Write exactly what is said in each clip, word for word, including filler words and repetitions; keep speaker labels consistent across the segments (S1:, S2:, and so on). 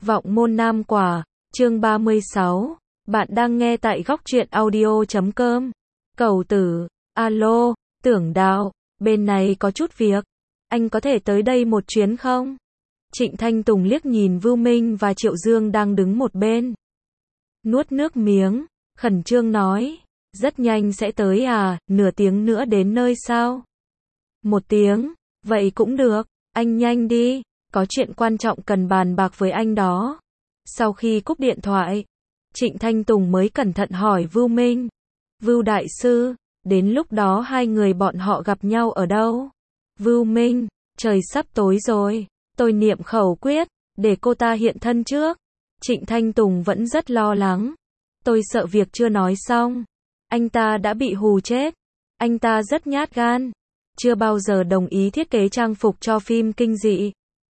S1: Vọng môn nam quả, chương ba mươi sáu. Bạn đang nghe tại góc truyện audio chấm com. Cầu tử, alo, Tưởng Đạo, bên này có chút việc. Anh có thể tới đây một chuyến không? Trịnh Thanh Tùng liếc nhìn Vưu Minh và Triệu Dương đang đứng một bên. Nuốt nước miếng, khẩn trương nói. Rất nhanh sẽ tới à, nửa tiếng nữa đến nơi sao? Một tiếng, vậy cũng được, anh nhanh đi, có chuyện quan trọng cần bàn bạc với anh đó. Sau khi cúp điện thoại, Trịnh Thanh Tùng mới cẩn thận hỏi Vưu Minh. Vưu đại sư, đến lúc đó hai người bọn họ gặp nhau ở đâu? Vưu Minh, trời sắp tối rồi, tôi niệm khẩu quyết, để cô ta hiện thân trước. Trịnh Thanh Tùng vẫn rất lo lắng. Tôi sợ việc chưa nói xong, anh ta đã bị hù chết. Anh ta rất nhát gan, chưa bao giờ đồng ý thiết kế trang phục cho phim kinh dị.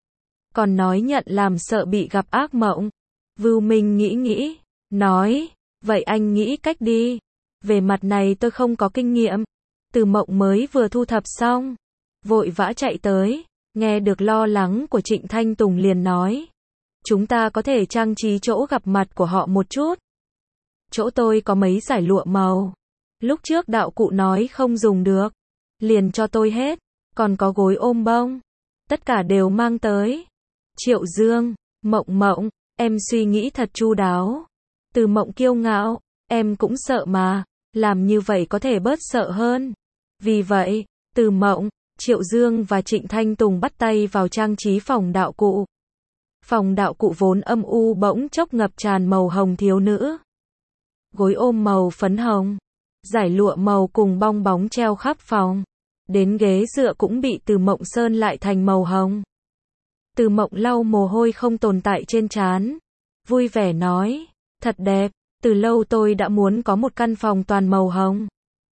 S1: Còn nói nhận làm sợ bị gặp ác mộng. Vưu Minh nghĩ nghĩ, nói, vậy anh nghĩ cách đi. Về mặt này tôi không có kinh nghiệm. Từ Mộng mới vừa thu thập xong, vội vã chạy tới, nghe được lo lắng của Trịnh Thanh Tùng liền nói. Chúng ta có thể trang trí chỗ gặp mặt của họ một chút. Chỗ tôi có mấy giải lụa màu. Lúc trước đạo cụ nói không dùng được, liền cho tôi hết. Còn có gối ôm bông, tất cả đều mang tới. Triệu Dương, Mộng Mộng, em suy nghĩ thật chu đáo. Từ Mộng kiêu ngạo, em cũng sợ mà, làm như vậy có thể bớt sợ hơn. Vì vậy, Từ Mộng, Triệu Dương và Trịnh Thanh Tùng bắt tay vào trang trí phòng đạo cụ. Phòng đạo cụ vốn âm u bỗng chốc ngập tràn màu hồng thiếu nữ. Gối ôm màu phấn hồng, giải lụa màu cùng bong bóng treo khắp phòng. Đến ghế dựa cũng bị Từ Mộng sơn lại thành màu hồng. Từ Mộng lau mồ hôi không tồn tại trên trán, vui vẻ nói, thật đẹp, từ lâu tôi đã muốn có một căn phòng toàn màu hồng.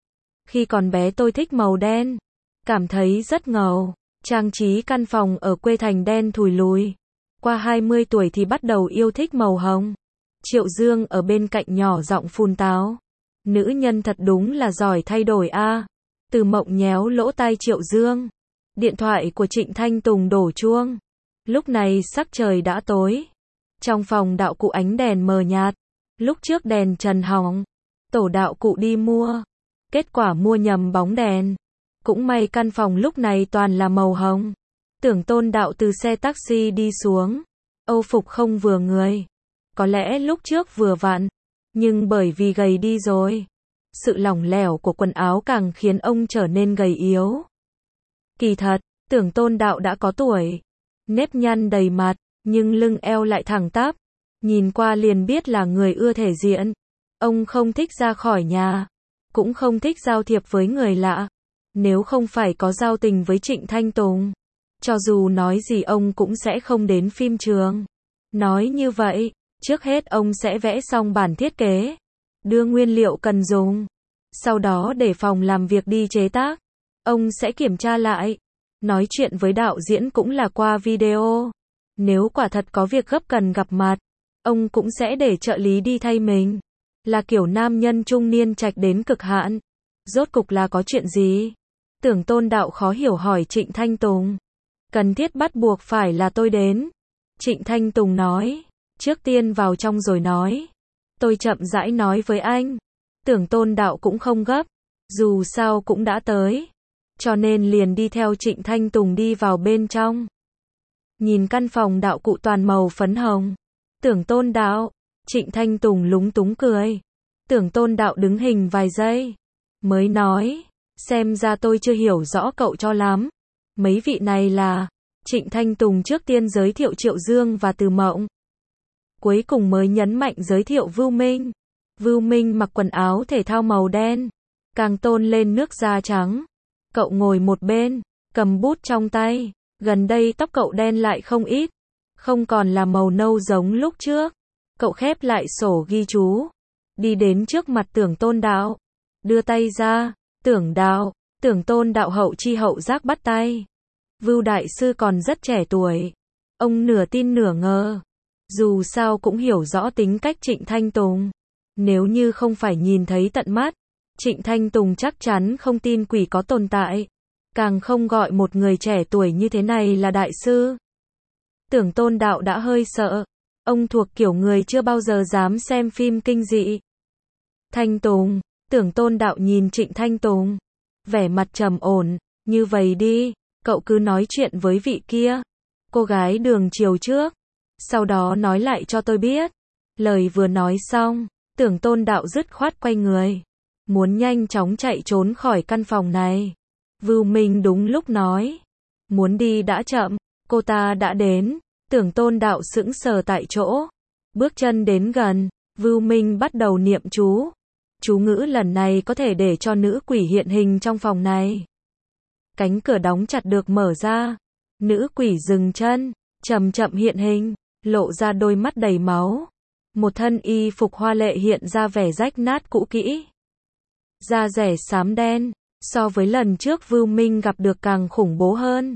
S1: Khi còn bé tôi thích màu đen, cảm thấy rất ngầu, trang trí căn phòng ở quê thành đen thùi lùi. Qua hai mươi tuổi thì bắt đầu yêu thích màu hồng. Triệu Dương ở bên cạnh nhỏ giọng phun táo. Nữ nhân thật đúng là giỏi thay đổi a. Từ Mộng nhéo lỗ tai Triệu Dương. Điện thoại của Trịnh Thanh Tùng đổ chuông. Lúc này sắc trời đã tối. Trong phòng đạo cụ ánh đèn mờ nhạt. Lúc trước đèn trần hỏng, tổ đạo cụ đi mua. Kết quả mua nhầm bóng đèn. Cũng may căn phòng lúc này toàn là màu hồng. Tưởng Tôn Đạo từ xe taxi đi xuống. Âu phục không vừa người. Có lẽ lúc trước vừa vặn, nhưng bởi vì gầy đi rồi. Sự lỏng lẻo của quần áo càng khiến ông trở nên gầy yếu. Kỳ thật, Tưởng Tôn Đạo đã có tuổi. Nếp nhăn đầy mặt, nhưng lưng eo lại thẳng tắp. Nhìn qua liền biết là người ưa thể diện. Ông không thích ra khỏi nhà, cũng không thích giao thiệp với người lạ. Nếu không phải có giao tình với Trịnh Thanh Tùng, cho dù nói gì ông cũng sẽ không đến phim trường. Nói như vậy, trước hết ông sẽ vẽ xong bản thiết kế, đưa nguyên liệu cần dùng, sau đó để phòng làm việc đi chế tác. Ông sẽ kiểm tra lại. Nói chuyện với đạo diễn cũng là qua video. Nếu quả thật có việc gấp cần gặp mặt, ông cũng sẽ để trợ lý đi thay mình. Là kiểu nam nhân trung niên trạch đến cực hạn. Rốt cục là có chuyện gì? Tưởng Tôn Đạo khó hiểu hỏi Trịnh Thanh Tùng. Cần thiết bắt buộc phải là tôi đến. Trịnh Thanh Tùng nói. Trước tiên vào trong rồi nói. Tôi chậm rãi nói với anh. Tưởng Tôn Đạo cũng không gấp. Dù sao cũng đã tới. Cho nên liền đi theo Trịnh Thanh Tùng đi vào bên trong. Nhìn căn phòng đạo cụ toàn màu phấn hồng. Tưởng Tôn Đạo, Trịnh Thanh Tùng lúng túng cười. Tưởng Tôn Đạo đứng hình vài giây, mới nói, xem ra tôi chưa hiểu rõ cậu cho lắm. Mấy vị này là... Trịnh Thanh Tùng trước tiên giới thiệu Triệu Dương và Từ Mộng. Cuối cùng mới nhấn mạnh giới thiệu Vưu Minh. Vưu Minh mặc quần áo thể thao màu đen, càng tôn lên nước da trắng. Cậu ngồi một bên, cầm bút trong tay. Gần đây tóc cậu đen lại không ít, không còn là màu nâu giống lúc trước. Cậu khép lại sổ ghi chú, đi đến trước mặt Tưởng Tôn Đạo, đưa tay ra. Tưởng Đạo, Tưởng Tôn Đạo hậu chi hậu giác bắt tay. Vưu đại sư còn rất trẻ tuổi. Ông nửa tin nửa ngờ. Dù sao cũng hiểu rõ tính cách Trịnh Thanh Tùng. Nếu như không phải nhìn thấy tận mắt, Trịnh Thanh Tùng chắc chắn không tin quỷ có tồn tại. Càng không gọi một người trẻ tuổi như thế này là đại sư. Tưởng Tôn Đạo đã hơi sợ. Ông thuộc kiểu người chưa bao giờ dám xem phim kinh dị. Thanh Tùng, Tưởng Tôn Đạo nhìn Trịnh Thanh Tùng, vẻ mặt trầm ổn, như vậy đi, cậu cứ nói chuyện với vị kia, cô gái đường chiều trước, sau đó nói lại cho tôi biết. Lời vừa nói xong, Tưởng Tôn Đạo dứt khoát quay người, muốn nhanh chóng chạy trốn khỏi căn phòng này. Vưu Minh đúng lúc nói, muốn đi đã chậm, cô ta đã đến. Tưởng Tôn Đạo sững sờ tại chỗ, bước chân đến gần, Vưu Minh bắt đầu niệm chú. Chú ngữ lần này có thể để cho nữ quỷ hiện hình trong phòng này. Cánh cửa đóng chặt được mở ra, nữ quỷ dừng chân, chậm chậm hiện hình, lộ ra đôi mắt đầy máu. Một thân y phục hoa lệ hiện ra vẻ rách nát cũ kỹ. Da rẻ xám đen, so với lần trước Vưu Minh gặp được càng khủng bố hơn.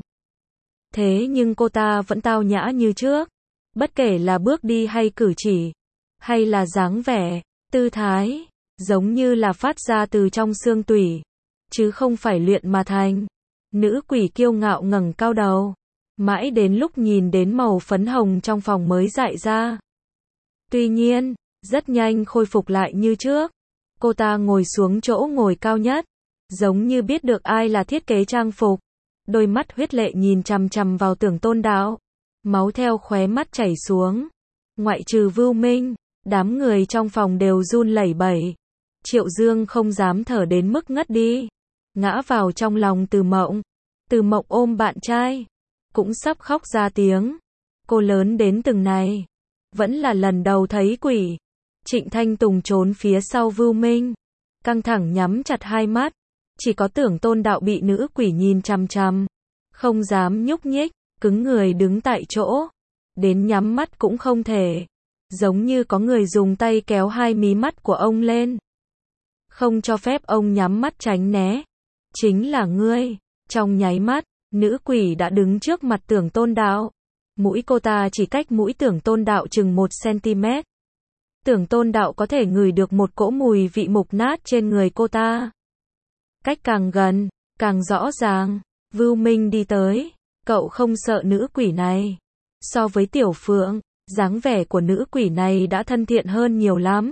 S1: Thế nhưng cô ta vẫn tao nhã như trước, bất kể là bước đi hay cử chỉ, hay là dáng vẻ, tư thái, giống như là phát ra từ trong xương tủy, chứ không phải luyện mà thành. Nữ quỷ kiêu ngạo ngẩng cao đầu, mãi đến lúc nhìn đến màu phấn hồng trong phòng mới dại ra. Tuy nhiên, rất nhanh khôi phục lại như trước. Cô ta ngồi xuống chỗ ngồi cao nhất, giống như biết được ai là thiết kế trang phục. Đôi mắt huyết lệ nhìn chằm chằm vào Tưởng Tôn Đạo, máu theo khóe mắt chảy xuống. Ngoại trừ Vưu Minh, đám người trong phòng đều run lẩy bẩy. Triệu Dương không dám thở đến mức ngất đi, ngã vào trong lòng Từ Mộng. Từ Mộng ôm bạn trai, cũng sắp khóc ra tiếng. Cô lớn đến từng này, vẫn là lần đầu thấy quỷ. Trịnh Thanh Tùng trốn phía sau Vưu Minh, căng thẳng nhắm chặt hai mắt. Chỉ có Tưởng Tôn Đạo bị nữ quỷ nhìn chằm chằm, không dám nhúc nhích, cứng người đứng tại chỗ, đến nhắm mắt cũng không thể, giống như có người dùng tay kéo hai mí mắt của ông lên, không cho phép ông nhắm mắt tránh né. Chính là ngươi. Trong nháy mắt, nữ quỷ đã đứng trước mặt Tưởng Tôn Đạo. Mũi cô ta chỉ cách mũi Tưởng Tôn Đạo chừng một xăng-ti-mét. Tưởng Tôn Đạo có thể ngửi được một cỗ mùi vị mục nát trên người cô ta. Cách càng gần, càng rõ ràng. Vưu Minh đi tới, cậu không sợ nữ quỷ này. So với Tiểu Phượng, dáng vẻ của nữ quỷ này đã thân thiện hơn nhiều lắm.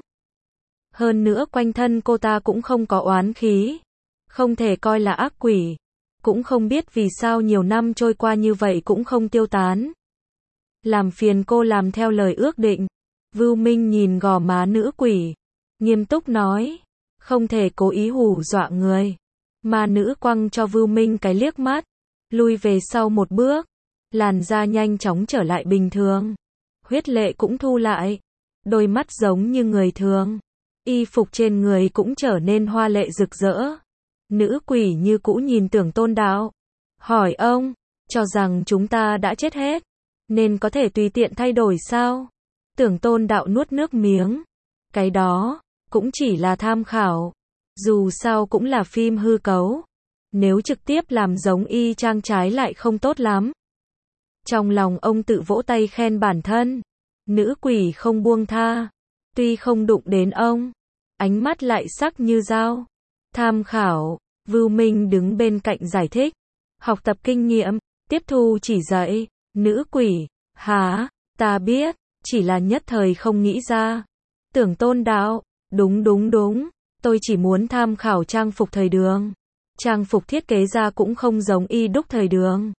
S1: Hơn nữa quanh thân cô ta cũng không có oán khí, không thể coi là ác quỷ. Cũng không biết vì sao nhiều năm trôi qua như vậy cũng không tiêu tán. Làm phiền cô làm theo lời ước định. Vưu Minh nhìn gò má nữ quỷ, nghiêm túc nói, không thể cố ý hù dọa người. Ma nữ quăng cho Vưu Minh cái liếc mắt, lui về sau một bước, làn da nhanh chóng trở lại bình thường. Huyết lệ cũng thu lại, đôi mắt giống như người thường. Y phục trên người cũng trở nên hoa lệ rực rỡ. Nữ quỷ như cũ nhìn Tưởng Tôn Đạo, hỏi ông, cho rằng chúng ta đã chết hết, nên có thể tùy tiện thay đổi sao? Tưởng Tôn Đạo nuốt nước miếng, cái đó, cũng chỉ là tham khảo, dù sao cũng là phim hư cấu, nếu trực tiếp làm giống y chang trái lại không tốt lắm. Trong lòng ông tự vỗ tay khen bản thân, nữ quỷ không buông tha, tuy không đụng đến ông, ánh mắt lại sắc như dao. Tham khảo, Vưu Minh đứng bên cạnh giải thích, học tập kinh nghiệm, tiếp thu chỉ dạy. Nữ quỷ, hả, ta biết, chỉ là nhất thời không nghĩ ra. Tưởng Tôn Đạo, đúng đúng đúng, tôi chỉ muốn tham khảo trang phục thời đường. Trang phục thiết kế ra cũng không giống y đúc thời đường.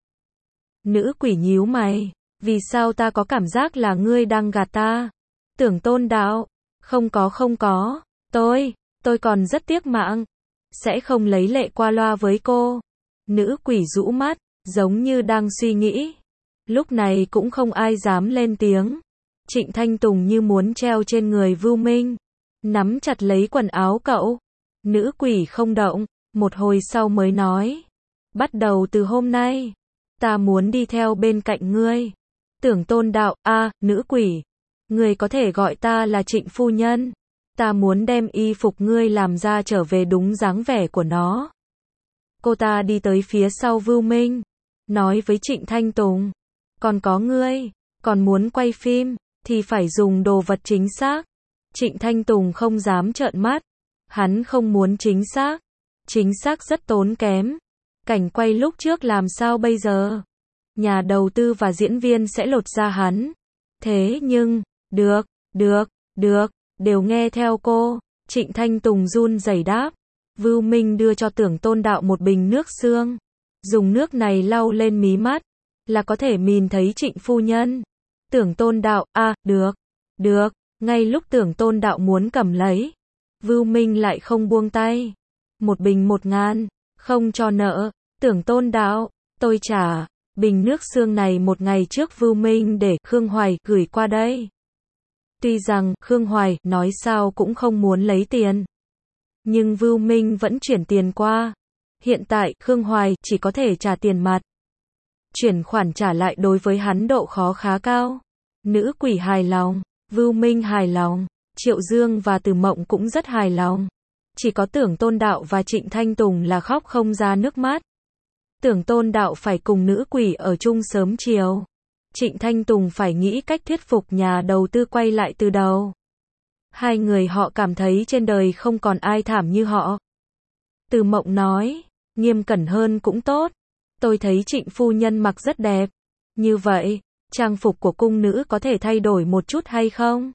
S1: Nữ quỷ nhíu mày, vì sao ta có cảm giác là ngươi đang gạt ta? Tưởng Tôn Đạo, không có không có, tôi, tôi còn rất tiếc mạng, sẽ không lấy lệ qua loa với cô. Nữ quỷ rũ mắt, giống như đang suy nghĩ. Lúc này cũng không ai dám lên tiếng. Trịnh Thanh Tùng như muốn treo trên người Vưu Minh, nắm chặt lấy quần áo cậu. Nữ quỷ không động, một hồi sau mới nói, bắt đầu từ hôm nay, ta muốn đi theo bên cạnh ngươi. Tưởng Tôn Đạo, a, à, nữ quỷ, ngươi có thể gọi ta là Trịnh phu nhân. Ta muốn đem y phục ngươi làm ra trở về đúng dáng vẻ của nó. Cô ta đi tới phía sau Vưu Minh, nói với Trịnh Thanh Tùng, còn có ngươi, còn muốn quay phim, thì phải dùng đồ vật chính xác. Trịnh Thanh Tùng không dám trợn mắt, hắn không muốn chính xác, chính xác rất tốn kém. Cảnh quay lúc trước làm sao bây giờ? Nhà đầu tư và diễn viên sẽ lột ra hắn. Thế nhưng, được, được, được, đều nghe theo cô. Trịnh Thanh Tùng run rẩy đáp. Vưu Minh đưa cho Tưởng Tôn Đạo một bình nước xương. Dùng nước này lau lên mí mắt, là có thể nhìn thấy Trịnh phu nhân. Tưởng Tôn Đạo, à, được, được, ngay lúc Tưởng Tôn Đạo muốn cầm lấy. Vưu Minh lại không buông tay. Một bình một ngàn, không cho nợ. Tưởng Tôn Đạo, tôi trả. Bình nước xương này một ngày trước Vưu Minh để Khương Hoài gửi qua đây. Tuy rằng Khương Hoài nói sao cũng không muốn lấy tiền, nhưng Vưu Minh vẫn chuyển tiền qua. Hiện tại Khương Hoài chỉ có thể trả tiền mặt. Chuyển khoản trả lại đối với hắn độ khó khá cao. Nữ quỷ hài lòng, Vưu Minh hài lòng, Triệu Dương và Từ Mộng cũng rất hài lòng. Chỉ có Tưởng Tôn Đạo và Trịnh Thanh Tùng là khóc không ra nước mắt. Tưởng Tôn Đạo phải cùng nữ quỷ ở chung sớm chiều. Trịnh Thanh Tùng phải nghĩ cách thuyết phục nhà đầu tư quay lại từ đầu. Hai người họ cảm thấy trên đời không còn ai thảm như họ. Từ Mộng nói, nghiêm cẩn hơn cũng tốt. Tôi thấy Trịnh phu nhân mặc rất đẹp. Như vậy, trang phục của cung nữ có thể thay đổi một chút hay không?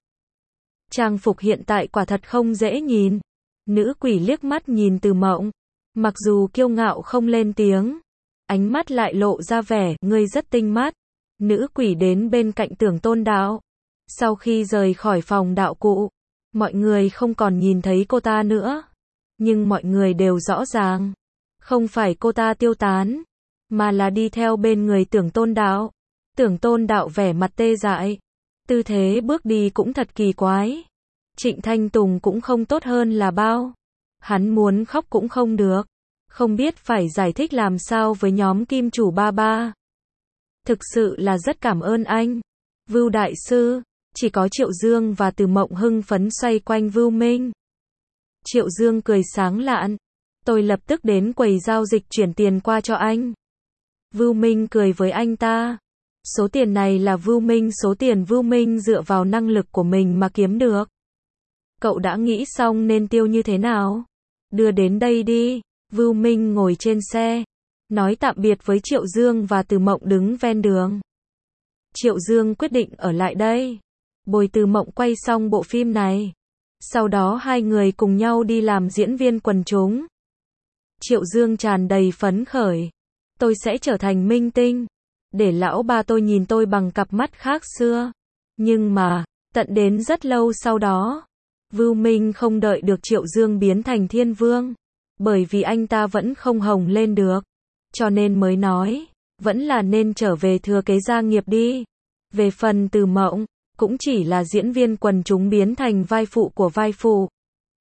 S1: Trang phục hiện tại quả thật không dễ nhìn. Nữ quỷ liếc mắt nhìn Từ Mộng. Mặc dù kiêu ngạo không lên tiếng, ánh mắt lại lộ ra vẻ, ngươi rất tinh mắt. Nữ quỷ đến bên cạnh Tưởng Tôn Đạo. Sau khi rời khỏi phòng đạo cụ, mọi người không còn nhìn thấy cô ta nữa. Nhưng mọi người đều rõ ràng, không phải cô ta tiêu tán, mà là đi theo bên người Tưởng Tôn Đạo. Tưởng Tôn Đạo vẻ mặt tê dại, tư thế bước đi cũng thật kỳ quái. Trịnh Thanh Tùng cũng không tốt hơn là bao. Hắn muốn khóc cũng không được, không biết phải giải thích làm sao với nhóm kim chủ ba ba. Thực sự là rất cảm ơn anh, Vưu đại sư. Chỉ có Triệu Dương và Từ Mộng hưng phấn xoay quanh Vưu Minh. Triệu Dương cười sáng lạn, tôi lập tức đến quầy giao dịch chuyển tiền qua cho anh. Vưu Minh cười với anh ta. Số tiền này là Vưu Minh, số tiền Vưu Minh dựa vào năng lực của mình mà kiếm được. Cậu đã nghĩ xong nên tiêu như thế nào? Đưa đến đây đi. Vưu Minh ngồi trên xe, nói tạm biệt với Triệu Dương và Từ Mộng đứng ven đường. Triệu Dương quyết định ở lại đây, bồi Từ Mộng quay xong bộ phim này. Sau đó hai người cùng nhau đi làm diễn viên quần chúng. Triệu Dương tràn đầy phấn khởi. Tôi sẽ trở thành minh tinh, để lão ba tôi nhìn tôi bằng cặp mắt khác xưa. Nhưng mà, tận đến rất lâu sau đó, Vưu Minh không đợi được Triệu Dương biến thành thiên vương. Bởi vì anh ta vẫn không hồng lên được. Cho nên mới nói, vẫn là nên trở về thừa kế gia nghiệp đi. Về phần Từ Mộng, cũng chỉ là diễn viên quần chúng biến thành vai phụ của vai phụ.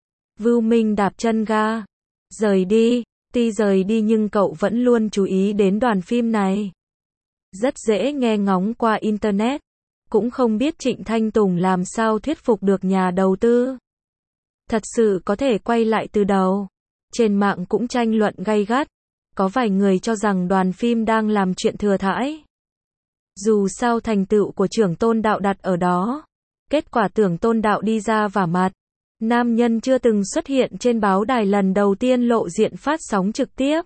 S1: Vưu Minh đạp chân ga, rời đi. Tuy rời đi nhưng cậu vẫn luôn chú ý đến đoàn phim này. Rất dễ nghe ngóng qua Internet. Cũng không biết Trịnh Thanh Tùng làm sao thuyết phục được nhà đầu tư. Thật sự có thể quay lại từ đầu. Trên mạng cũng tranh luận gay gắt. Có vài người cho rằng đoàn phim đang làm chuyện thừa thãi. Dù sao thành tựu của trưởng Tôn Đạo đặt ở đó. Kết quả Tưởng Tôn Đạo đi ra vả mặt. Nam nhân chưa từng xuất hiện trên báo đài lần đầu tiên lộ diện phát sóng trực tiếp.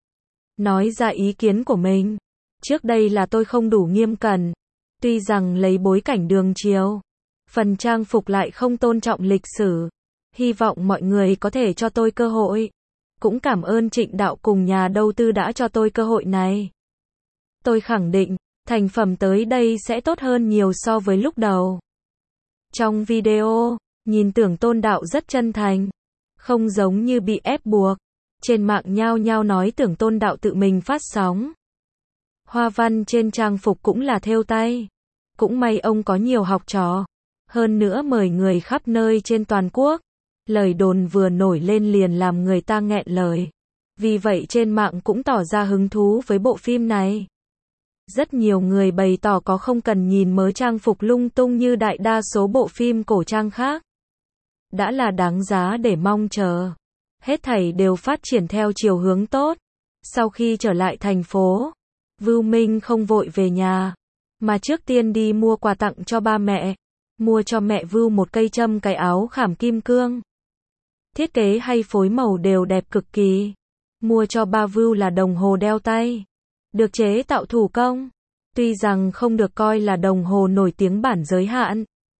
S1: Nói ra ý kiến của mình. Trước đây là tôi không đủ nghiêm cẩn. Tuy rằng lấy bối cảnh đường chiều, phần trang phục lại không tôn trọng lịch sử. Hy vọng mọi người có thể cho tôi cơ hội. Cũng cảm ơn Trịnh Đạo cùng nhà đầu tư đã cho tôi cơ hội này. Tôi khẳng định, thành phẩm tới đây sẽ tốt hơn nhiều so với lúc đầu. Trong video, nhìn Tưởng Tôn Đạo rất chân thành, không giống như bị ép buộc. Trên mạng nhao nhao nói Tưởng Tôn Đạo tự mình phát sóng. Hoa văn trên trang phục cũng là thêu tay. Cũng may ông có nhiều học trò. Hơn nữa mời người khắp nơi trên toàn quốc. Lời đồn vừa nổi lên liền làm người ta nghẹn lời. Vì vậy trên mạng cũng tỏ ra hứng thú với bộ phim này. Rất nhiều người bày tỏ có không cần nhìn mớ trang phục lung tung như đại đa số bộ phim cổ trang khác. Đã là đáng giá để mong chờ. Hết thảy đều phát triển theo chiều hướng tốt. Sau khi trở lại thành phố, Vưu Minh không vội về nhà, mà trước tiên đi mua quà tặng cho ba mẹ. Mua cho mẹ Vưu một cây châm cái áo khảm kim cương. Thiết kế hay phối màu đều đẹp cực kỳ. Mua cho ba Vưu là đồng hồ đeo tay, được chế tạo thủ công. Tuy rằng không được coi là đồng hồ nổi tiếng bản giới hạn,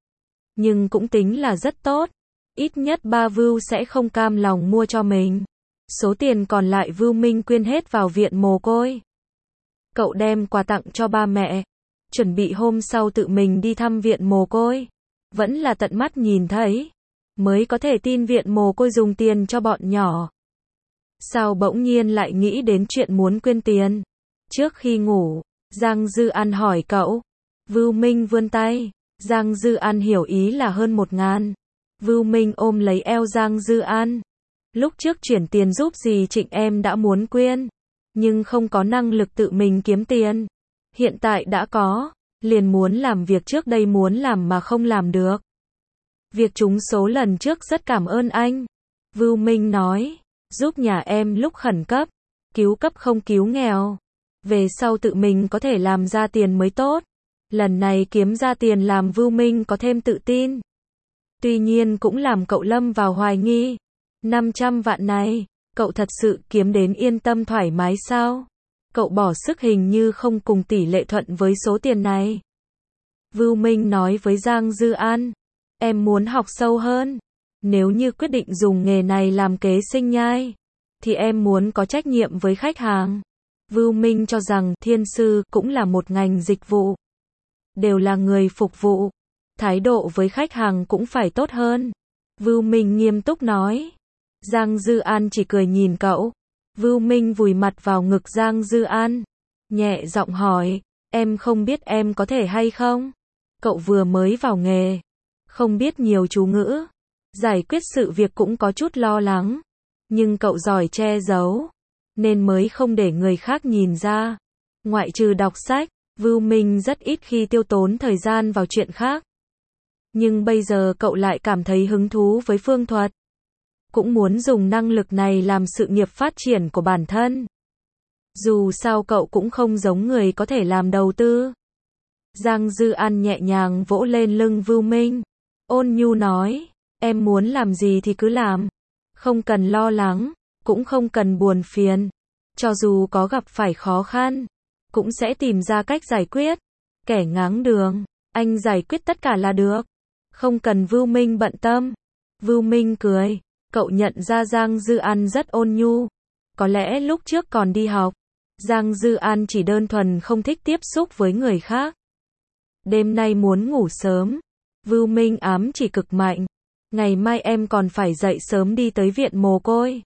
S1: nhưng cũng tính là rất tốt. Ít nhất ba view sẽ không cam lòng mua cho mình. Số tiền còn lại Vưu Minh quyên hết vào viện mồ côi. Cậu đem quà tặng cho ba mẹ, chuẩn bị hôm sau tự mình đi thăm viện mồ côi. Vẫn là tận mắt nhìn thấy, mới có thể tin viện mồ côi dùng tiền cho bọn nhỏ. Sao bỗng nhiên lại nghĩ đến chuyện muốn quyên tiền? Trước khi ngủ, Giang Dư An hỏi cậu. Vưu Minh vươn tay. Giang Dư An hiểu ý là hơn một ngàn. Vưu Minh ôm lấy eo Giang Dư An. Lúc trước chuyển tiền giúp dì Trịnh em đã muốn quyên, nhưng không có năng lực tự mình kiếm tiền. Hiện tại đã có, liền muốn làm việc trước đây muốn làm mà không làm được. Việc trúng số lần trước rất cảm ơn anh. Vưu Minh nói, giúp nhà em lúc khẩn cấp, cứu cấp không cứu nghèo. Về sau tự mình có thể làm ra tiền mới tốt. Lần này kiếm ra tiền làm Vưu Minh có thêm tự tin. Tuy nhiên cũng làm cậu lâm vào hoài nghi. năm trăm vạn này, cậu thật sự kiếm đến yên tâm thoải mái sao? Cậu bỏ sức hình như không cùng tỷ lệ thuận với số tiền này. Vưu Minh nói với Giang Dư An, em muốn học sâu hơn. Nếu như quyết định dùng nghề này làm kế sinh nhai, thì em muốn có trách nhiệm với khách hàng. Vưu Minh cho rằng thiên sư cũng là một ngành dịch vụ. Đều là người phục vụ. Thái độ với khách hàng cũng phải tốt hơn. Vưu Minh nghiêm túc nói. Giang Dư An chỉ cười nhìn cậu. Vưu Minh vùi mặt vào ngực Giang Dư An. Nhẹ giọng hỏi, em không biết em có thể hay không? Cậu vừa mới vào nghề, không biết nhiều chú ngữ. Giải quyết sự việc cũng có chút lo lắng. Nhưng cậu giỏi che giấu, nên mới không để người khác nhìn ra. Ngoại trừ đọc sách, Vưu Minh rất ít khi tiêu tốn thời gian vào chuyện khác. Nhưng bây giờ cậu lại cảm thấy hứng thú với phương thuật. Cũng muốn dùng năng lực này làm sự nghiệp phát triển của bản thân. Dù sao cậu cũng không giống người có thể làm đầu tư. Giang Dư An nhẹ nhàng vỗ lên lưng Vưu Minh. Ôn nhu nói, em muốn làm gì thì cứ làm. Không cần lo lắng, cũng không cần buồn phiền. Cho dù có gặp phải khó khăn, cũng sẽ tìm ra cách giải quyết. Kẻ ngáng đường, anh giải quyết tất cả là được. Không cần Vưu Minh bận tâm. Vưu Minh cười. Cậu nhận ra Giang Dư An rất ôn nhu. Có lẽ lúc trước còn đi học, Giang Dư An chỉ đơn thuần không thích tiếp xúc với người khác. Đêm nay muốn ngủ sớm. Vưu Minh ám chỉ cực mạnh. Ngày mai em còn phải dậy sớm đi tới viện mồ côi.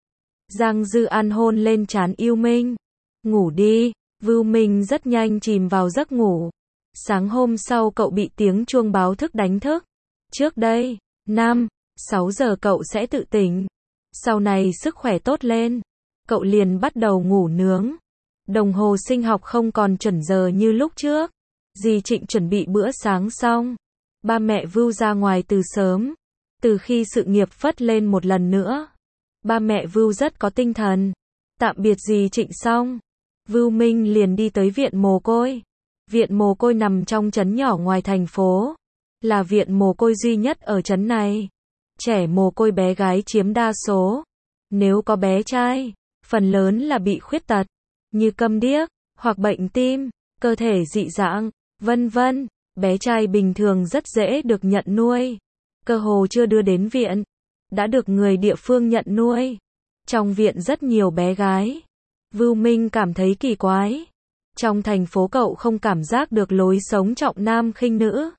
S1: Giang Dư An hôn lên trán Yêu Minh. Ngủ đi. Vưu Minh rất nhanh chìm vào giấc ngủ. Sáng hôm sau cậu bị tiếng chuông báo thức đánh thức. Trước đây, năm, sáu giờ cậu sẽ tự tỉnh. Sau này sức khỏe tốt lên, cậu liền bắt đầu ngủ nướng. Đồng hồ sinh học không còn chuẩn giờ như lúc trước. Dì Trịnh chuẩn bị bữa sáng xong. Ba mẹ Vưu ra ngoài từ sớm. Từ khi sự nghiệp phất lên một lần nữa, ba mẹ Vưu rất có tinh thần. Tạm biệt dì Trịnh xong, Vưu Minh liền đi tới viện mồ côi. Viện mồ côi nằm trong trấn nhỏ ngoài thành phố. Là viện mồ côi duy nhất ở trấn này. Trẻ mồ côi bé gái chiếm đa số. Nếu có bé trai, phần lớn là bị khuyết tật, như câm điếc, hoặc bệnh tim, cơ thể dị dạng, vân vân. Bé trai bình thường rất dễ được nhận nuôi. Cơ hồ chưa đưa đến viện, đã được người địa phương nhận nuôi. Trong viện rất nhiều bé gái. Vưu Minh cảm thấy kỳ quái. Trong thành phố cậu không cảm giác được lối sống trọng nam khinh nữ.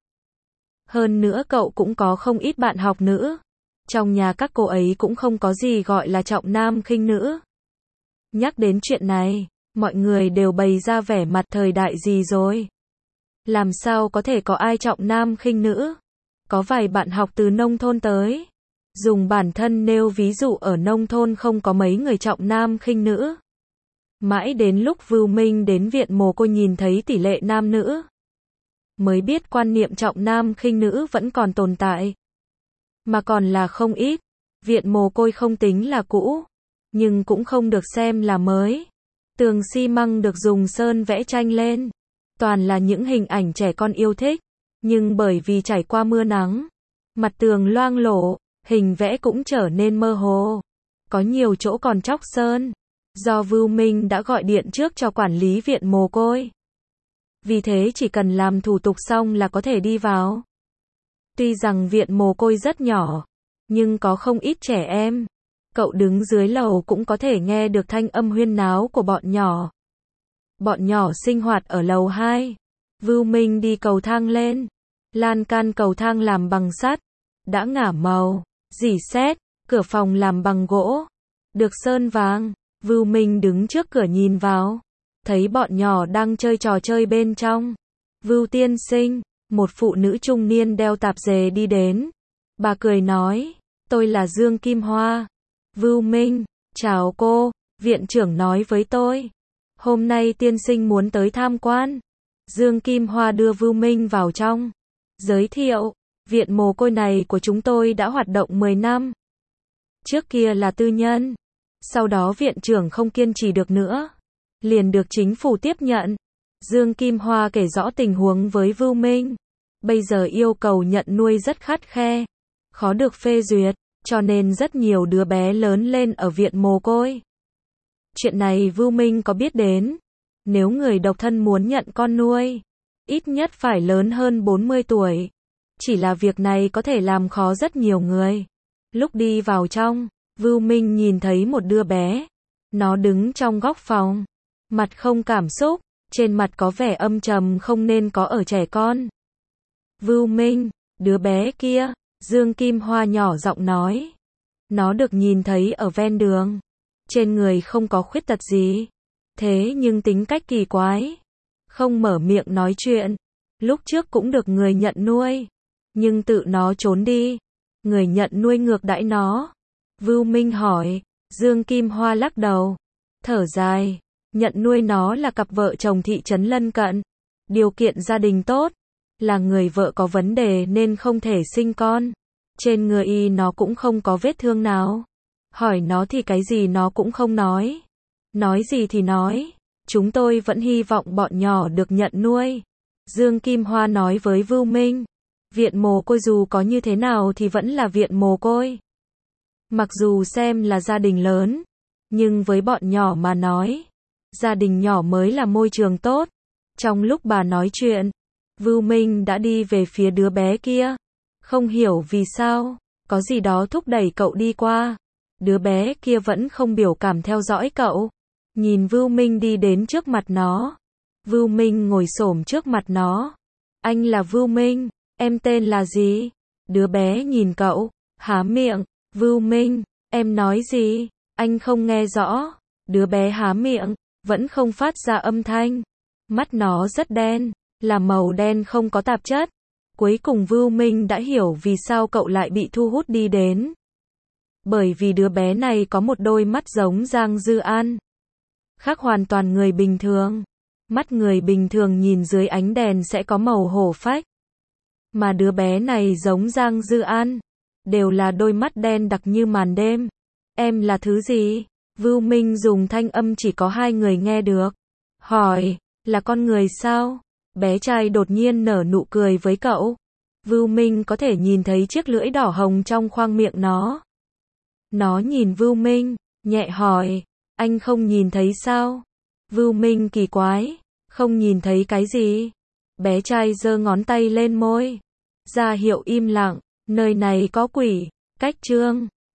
S1: Hơn nữa cậu cũng có không ít bạn học nữ. Trong nhà các cô ấy cũng không có gì gọi là trọng nam khinh nữ. Nhắc đến chuyện này, mọi người đều bày ra vẻ mặt thời đại gì rồi. Làm sao có thể có ai trọng nam khinh nữ? Có vài bạn học từ nông thôn tới. Dùng bản thân nêu ví dụ ở nông thôn không có mấy người trọng nam khinh nữ. Mãi đến lúc Vưu Minh đến viện mồ côi nhìn thấy tỷ lệ nam nữ, mới biết quan niệm trọng nam khinh nữ vẫn còn tồn tại. Mà còn là không ít. Viện mồ côi không tính là cũ, nhưng cũng không được xem là mới. Tường xi măng được dùng sơn vẽ tranh lên. Toàn là những hình ảnh trẻ con yêu thích. Nhưng bởi vì trải qua mưa nắng, mặt tường loang lổ, hình vẽ cũng trở nên mơ hồ. Có nhiều chỗ còn tróc sơn. Do Vưu Minh đã gọi điện trước cho quản lý viện mồ côi. vì thế chỉ cần làm thủ tục xong là có thể đi vào. Tuy rằng viện mồ côi rất nhỏ, nhưng có không ít trẻ em. Cậu đứng dưới lầu cũng có thể nghe được thanh âm huyên náo của bọn nhỏ. Bọn nhỏ sinh hoạt ở lầu hai. Vưu Minh đi cầu thang lên. Lan can cầu thang làm bằng sắt, đã ngả màu, rỉ sét, cửa phòng làm bằng gỗ, được sơn vàng. Vưu Minh đứng trước cửa nhìn vào, thấy bọn nhỏ đang chơi trò chơi bên trong. Vưu tiên sinh, một phụ nữ trung niên đeo tạp dề đi đến. Bà cười nói, tôi là Dương Kim Hoa. Vưu Minh, chào cô, viện trưởng nói với tôi. Hôm nay tiên sinh muốn tới tham quan. Dương Kim Hoa đưa Vưu Minh vào trong. Giới thiệu, viện mồ côi này của chúng tôi đã hoạt động mười năm. Trước kia là tư nhân. Sau đó viện trưởng không kiên trì được nữa. Liền được chính phủ tiếp nhận. Dương Kim Hoa kể rõ tình huống với Vưu Minh. Bây giờ yêu cầu nhận nuôi rất khắt khe. Khó được phê duyệt, cho nên rất nhiều đứa bé lớn lên ở viện mồ côi. Chuyện này Vưu Minh có biết đến. Nếu người độc thân muốn nhận con nuôi, ít nhất phải lớn hơn bốn mươi tuổi. Chỉ là việc này có thể làm khó rất nhiều người. Lúc đi vào trong, Vưu Minh nhìn thấy một đứa bé. Nó đứng trong góc phòng. Mặt không cảm xúc, trên mặt có vẻ âm trầm không nên có ở trẻ con. Vưu Minh, đứa bé kia, Dương Kim Hoa nhỏ giọng nói. Nó được nhìn thấy ở ven đường. Trên người không có khuyết tật gì. Thế nhưng tính cách kỳ quái. Không mở miệng nói chuyện. Lúc trước cũng được người nhận nuôi. Nhưng tự nó trốn đi. Người nhận nuôi ngược đãi nó. Vưu Minh hỏi. Dương Kim Hoa lắc đầu. Thở dài. Nhận nuôi nó là cặp vợ chồng thị trấn lân cận. Điều kiện gia đình tốt. Là người vợ có vấn đề nên không thể sinh con. Trên người y nó cũng không có vết thương nào. Hỏi nó thì cái gì nó cũng không nói. Nói gì thì nói. Chúng tôi vẫn hy vọng bọn nhỏ được nhận nuôi. Dương Kim Hoa nói với Vưu Minh. Viện mồ côi dù có như thế nào thì vẫn là viện mồ côi. Mặc dù xem là gia đình lớn. Nhưng với bọn nhỏ mà nói. Gia đình nhỏ mới là môi trường tốt. Trong lúc bà nói chuyện. Vưu Minh đã đi về phía đứa bé kia. Không hiểu vì sao. Có gì đó thúc đẩy cậu đi qua. Đứa bé kia vẫn không biểu cảm theo dõi cậu. Nhìn Vưu Minh đi đến trước mặt nó. Vưu Minh ngồi xổm trước mặt nó. Anh là Vưu Minh, em tên là gì? Đứa bé nhìn cậu, há miệng. Vưu Minh, em nói gì? Anh không nghe rõ. Đứa bé há miệng, vẫn không phát ra âm thanh. Mắt nó rất đen, là màu đen không có tạp chất. Cuối cùng Vưu Minh đã hiểu vì sao cậu lại bị thu hút đi đến. Bởi vì đứa bé này có một đôi mắt giống Giang Dư An. Khác hoàn toàn người bình thường. Mắt người bình thường nhìn dưới ánh đèn sẽ có màu hổ phách. Mà đứa bé này giống Giang Dư An. Đều là đôi mắt đen đặc như màn đêm. Em là thứ gì? Vưu Minh dùng thanh âm chỉ có hai người nghe được. Hỏi, là con người sao? Bé trai đột nhiên nở nụ cười với cậu. Vưu Minh có thể nhìn thấy chiếc lưỡi đỏ hồng trong khoang miệng nó. Nó nhìn Vưu Minh, nhẹ hỏi, anh không nhìn thấy sao? Vưu Minh kỳ quái, không nhìn thấy cái gì? Bé trai giơ ngón tay lên môi, ra hiệu im lặng, nơi này có quỷ. Cách chương